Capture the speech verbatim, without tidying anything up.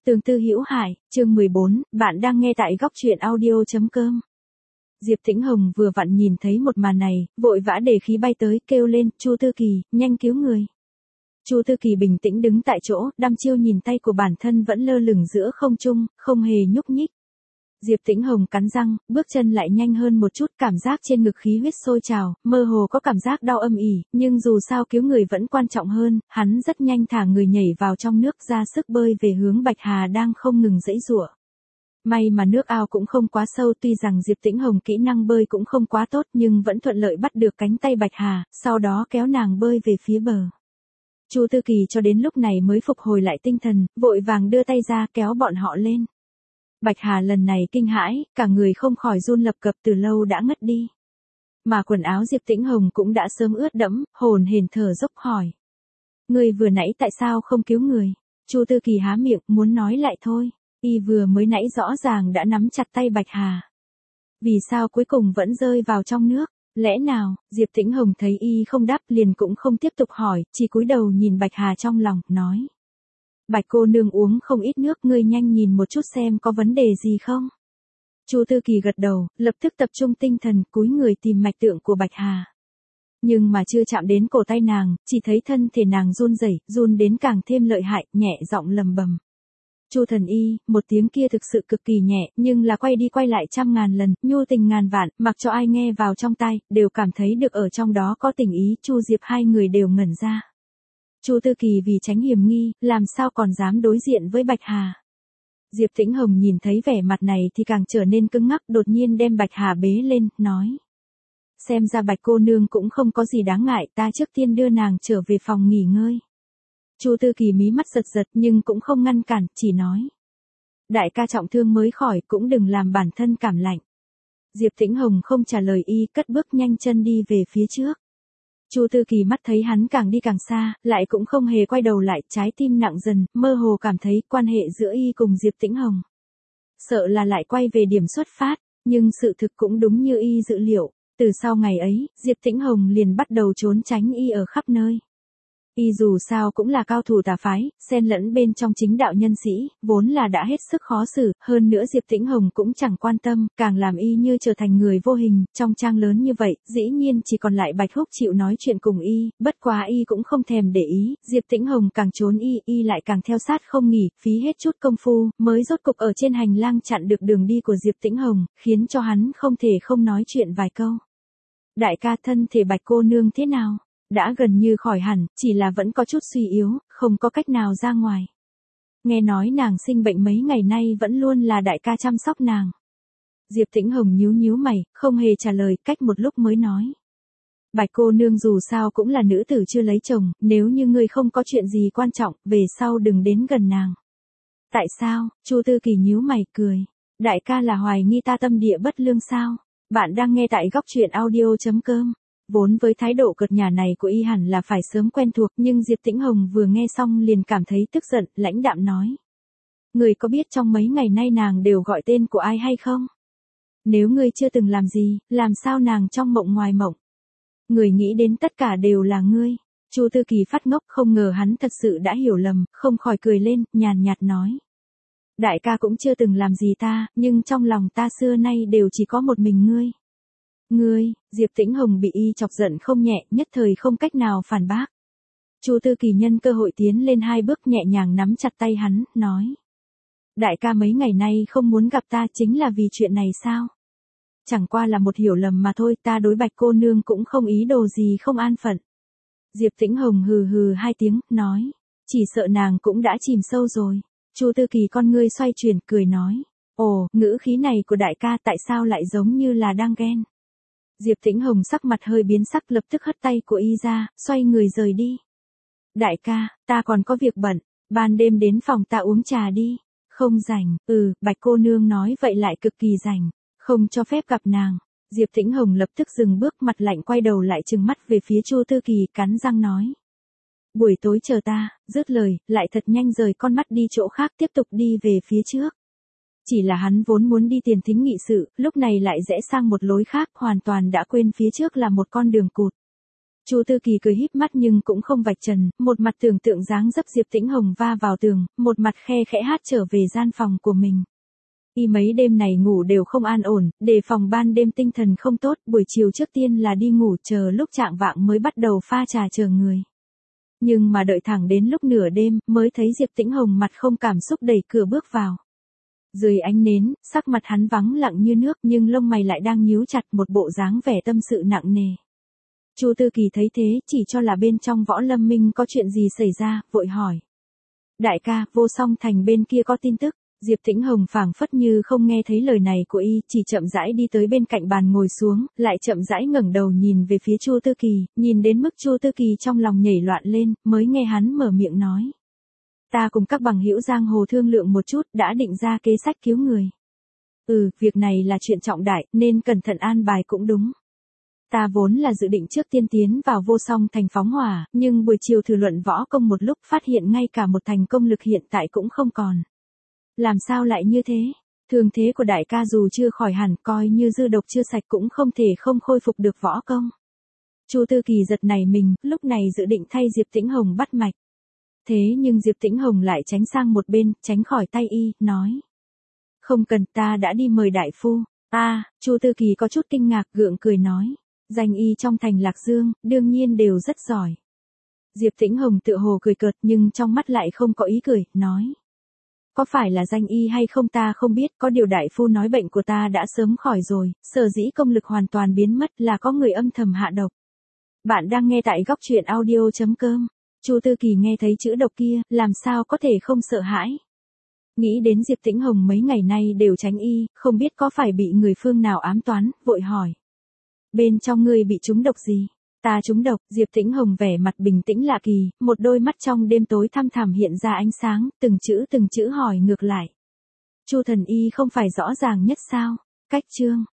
Tường Tư Hữu Hải, chương mười bốn, bạn đang nghe tại góc truyện audio chấm com. Diệp Tĩnh Hồng vừa vặn nhìn thấy một màn này, vội vã để khí bay tới, kêu lên, Chu Tư Kỳ, nhanh cứu người. Chu Tư Kỳ bình tĩnh đứng tại chỗ, đăm chiêu nhìn tay của bản thân vẫn lơ lửng giữa không trung, không hề nhúc nhích. Diệp Tĩnh Hồng cắn răng, bước chân lại nhanh hơn một chút, cảm giác trên ngực khí huyết sôi trào, mơ hồ có cảm giác đau âm ỉ, nhưng dù sao cứu người vẫn quan trọng hơn, hắn rất nhanh thả người nhảy vào trong nước ra sức bơi về hướng Bạch Hà đang không ngừng giãy giụa. May mà nước ao cũng không quá sâu, tuy rằng Diệp Tĩnh Hồng kỹ năng bơi cũng không quá tốt nhưng vẫn thuận lợi bắt được cánh tay Bạch Hà, sau đó kéo nàng bơi về phía bờ. Chu Tư Kỳ cho đến lúc này mới phục hồi lại tinh thần, vội vàng đưa tay ra kéo bọn họ lên. Bạch Hà lần này kinh hãi, cả người không khỏi run lập cập, từ lâu đã ngất đi. Mà quần áo Diệp Tĩnh Hồng cũng đã sớm ướt đẫm, hồn hển thở dốc hỏi. Người vừa nãy tại sao không cứu người? Chu Tư Kỳ há miệng, muốn nói lại thôi. Y vừa mới nãy rõ ràng đã nắm chặt tay Bạch Hà. Vì sao cuối cùng vẫn rơi vào trong nước? Lẽ nào? Diệp Tĩnh Hồng thấy Y không đáp liền cũng không tiếp tục hỏi, chỉ cúi đầu nhìn Bạch Hà trong lòng, nói. Bạch cô nương uống không ít nước, ngươi nhanh nhìn một chút xem có vấn đề gì không. Chu Tư Kỳ gật đầu, lập tức tập trung tinh thần, cúi người tìm mạch tượng của Bạch Hà. Nhưng mà chưa chạm đến cổ tay nàng, chỉ thấy thân thể nàng run rẩy, run đến càng thêm lợi hại, nhẹ giọng lầm bầm. Chu thần y, một tiếng kia thực sự cực kỳ nhẹ, nhưng là quay đi quay lại trăm ngàn lần, nhu tình ngàn vạn, mặc cho ai nghe vào trong tai, đều cảm thấy được ở trong đó có tình ý. Chu Diệp hai người đều ngẩn ra. Chu Tư Kỳ vì tránh hiểm nghi, làm sao còn dám đối diện với Bạch Hà. Diệp Tĩnh Hồng nhìn thấy vẻ mặt này thì càng trở nên cứng ngắc, đột nhiên đem Bạch Hà bế lên, nói. Xem ra Bạch cô nương cũng không có gì đáng ngại, ta trước tiên đưa nàng trở về phòng nghỉ ngơi. Chu Tư Kỳ mí mắt giật giật nhưng cũng không ngăn cản, chỉ nói. Đại ca trọng thương mới khỏi, cũng đừng làm bản thân cảm lạnh. Diệp Tĩnh Hồng không trả lời Y, cất bước nhanh chân đi về phía trước. Chu Tư Kỳ mắt thấy hắn càng đi càng xa, lại cũng không hề quay đầu lại, trái tim nặng dần, mơ hồ cảm thấy quan hệ giữa Y cùng Diệp Tĩnh Hồng. Sợ là lại quay về điểm xuất phát, nhưng sự thực cũng đúng như Y dự liệu, từ sau ngày ấy, Diệp Tĩnh Hồng liền bắt đầu trốn tránh Y ở khắp nơi. Y dù sao cũng là cao thủ tà phái, xen lẫn bên trong chính đạo nhân sĩ, vốn là đã hết sức khó xử, hơn nữa Diệp Tĩnh Hồng cũng chẳng quan tâm, càng làm Y như trở thành người vô hình, trong trang lớn như vậy, dĩ nhiên chỉ còn lại Bạch Húc chịu nói chuyện cùng Y, bất quá Y cũng không thèm để ý, Diệp Tĩnh Hồng càng trốn Y, Y lại càng theo sát không nghỉ, phí hết chút công phu, mới rốt cục ở trên hành lang chặn được đường đi của Diệp Tĩnh Hồng, khiến cho hắn không thể không nói chuyện vài câu. Đại ca, thân thể Bạch cô nương thế nào? Đã gần như khỏi hẳn, chỉ là vẫn có chút suy yếu, không có cách nào ra ngoài. Nghe nói nàng sinh bệnh mấy ngày nay vẫn luôn là đại ca chăm sóc nàng. Diệp Tĩnh Hồng nhíu nhíu mày, không hề trả lời, cách một lúc mới nói. Bạch cô nương dù sao cũng là nữ tử chưa lấy chồng, nếu như ngươi không có chuyện gì quan trọng, về sau đừng đến gần nàng. Tại sao? Chu Tư Kỳ nhíu mày, cười. Đại ca là hoài nghi ta tâm địa bất lương sao? Bạn đang nghe tại góc truyện audio chấm com. Vốn với thái độ cợt nhả này của Y hẳn là phải sớm quen thuộc, nhưng Diệp Tĩnh Hồng vừa nghe xong liền cảm thấy tức giận, lãnh đạm nói. Người có biết trong mấy ngày nay nàng đều gọi tên của ai hay không? Nếu ngươi chưa từng làm gì, làm sao nàng trong mộng ngoài mộng? Người nghĩ đến tất cả đều là ngươi. Chu Tư Kỳ phát ngốc, không ngờ hắn thật sự đã hiểu lầm, không khỏi cười lên, nhàn nhạt nói. Đại ca cũng chưa từng làm gì ta, nhưng trong lòng ta xưa nay đều chỉ có một mình ngươi. Ngươi, Diệp Tĩnh Hồng bị Y chọc giận không nhẹ, nhất thời không cách nào phản bác. Chu Tư Kỳ nhân cơ hội tiến lên hai bước nhẹ nhàng nắm chặt tay hắn, nói. Đại ca mấy ngày nay không muốn gặp ta chính là vì chuyện này sao? Chẳng qua là một hiểu lầm mà thôi, ta đối Bạch cô nương cũng không ý đồ gì không an phận. Diệp Tĩnh Hồng hừ hừ hai tiếng, nói. Chỉ sợ nàng cũng đã chìm sâu rồi. Chu Tư Kỳ con ngươi xoay chuyển, cười nói. Ồ, ngữ khí này của đại ca tại sao lại giống như là đang ghen? Diệp Tĩnh Hồng sắc mặt hơi biến sắc, lập tức hất tay của Y ra, xoay người rời đi. Đại ca, ta còn có việc bận, ban đêm đến phòng ta uống trà đi. Không rảnh, ừ, Bạch cô nương nói vậy lại cực kỳ rảnh, không cho phép gặp nàng. Diệp Tĩnh Hồng lập tức dừng bước, mặt lạnh quay đầu lại trừng mắt về phía Chu Tư Kỳ, cắn răng nói. Buổi tối chờ ta, dứt lời, lại thật nhanh rời con mắt đi chỗ khác, tiếp tục đi về phía trước. Chỉ là hắn vốn muốn đi tiền thính nghị sự, lúc này lại rẽ sang một lối khác, hoàn toàn đã quên phía trước là một con đường cụt. Chu Tư Kỳ cười híp mắt nhưng cũng không vạch trần, một mặt tưởng tượng dáng dấp Diệp Tĩnh Hồng va vào tường, một mặt khe khẽ hát trở về gian phòng của mình. Y mấy đêm này ngủ đều không an ổn, đề phòng ban đêm tinh thần không tốt, buổi chiều trước tiên là đi ngủ chờ lúc chạng vạng mới bắt đầu pha trà chờ người. Nhưng mà đợi thẳng đến lúc nửa đêm, mới thấy Diệp Tĩnh Hồng mặt không cảm xúc đẩy cửa bước vào. Dưới ánh nến, sắc mặt hắn vắng lặng như nước nhưng lông mày lại đang nhíu chặt một bộ dáng vẻ tâm sự nặng nề. Chu Tư Kỳ thấy thế, chỉ cho là bên trong Võ Lâm Minh có chuyện gì xảy ra, vội hỏi. Đại ca, Vô Song Thành bên kia có tin tức. Diệp Tĩnh Hồng phảng phất như không nghe thấy lời này của y, chỉ chậm rãi đi tới bên cạnh bàn ngồi xuống, lại chậm rãi ngẩng đầu nhìn về phía Chu Tư Kỳ, nhìn đến mức Chu Tư Kỳ trong lòng nhảy loạn lên, mới nghe hắn mở miệng nói. Ta cùng các bằng hữu giang hồ thương lượng một chút, đã định ra kế sách cứu người. Ừ, việc này là chuyện trọng đại, nên cẩn thận an bài cũng đúng. Ta vốn là dự định trước tiên tiến vào Vô Song Thành phóng hỏa, nhưng buổi chiều thử luận võ công một lúc phát hiện ngay cả một thành công lực hiện tại cũng không còn. Làm sao lại như thế? Thương thế của đại ca dù chưa khỏi hẳn, coi như dư độc chưa sạch cũng không thể không khôi phục được võ công. Chu Tư Kỳ giật nảy mình, lúc này dự định thay Diệp Tĩnh Hồng bắt mạch. Thế nhưng Diệp Tĩnh Hồng lại tránh sang một bên, tránh khỏi tay y, nói. Không cần, ta đã đi mời đại phu. À, Chu Tư Kỳ có chút kinh ngạc, gượng cười nói. Danh y trong thành Lạc Dương, đương nhiên đều rất giỏi. Diệp Tĩnh Hồng tựa hồ cười cợt nhưng trong mắt lại không có ý cười, nói. Có phải là danh y hay không ta không biết, có điều đại phu nói bệnh của ta đã sớm khỏi rồi, sở dĩ công lực hoàn toàn biến mất là có người âm thầm hạ độc. Bạn đang nghe tại góc truyện audio chấm com. Chu Tư Kỳ nghe thấy chữ độc kia, làm sao có thể không sợ hãi. Nghĩ đến Diệp Tĩnh Hồng mấy ngày nay đều tránh y, không biết có phải bị người phương nào ám toán, vội hỏi. Bên trong ngươi bị trúng độc gì? Ta trúng độc, Diệp Tĩnh Hồng vẻ mặt bình tĩnh lạ kỳ, một đôi mắt trong đêm tối thăm thẳm hiện ra ánh sáng, từng chữ từng chữ hỏi ngược lại. Chu thần y không phải rõ ràng nhất sao? Cách chương,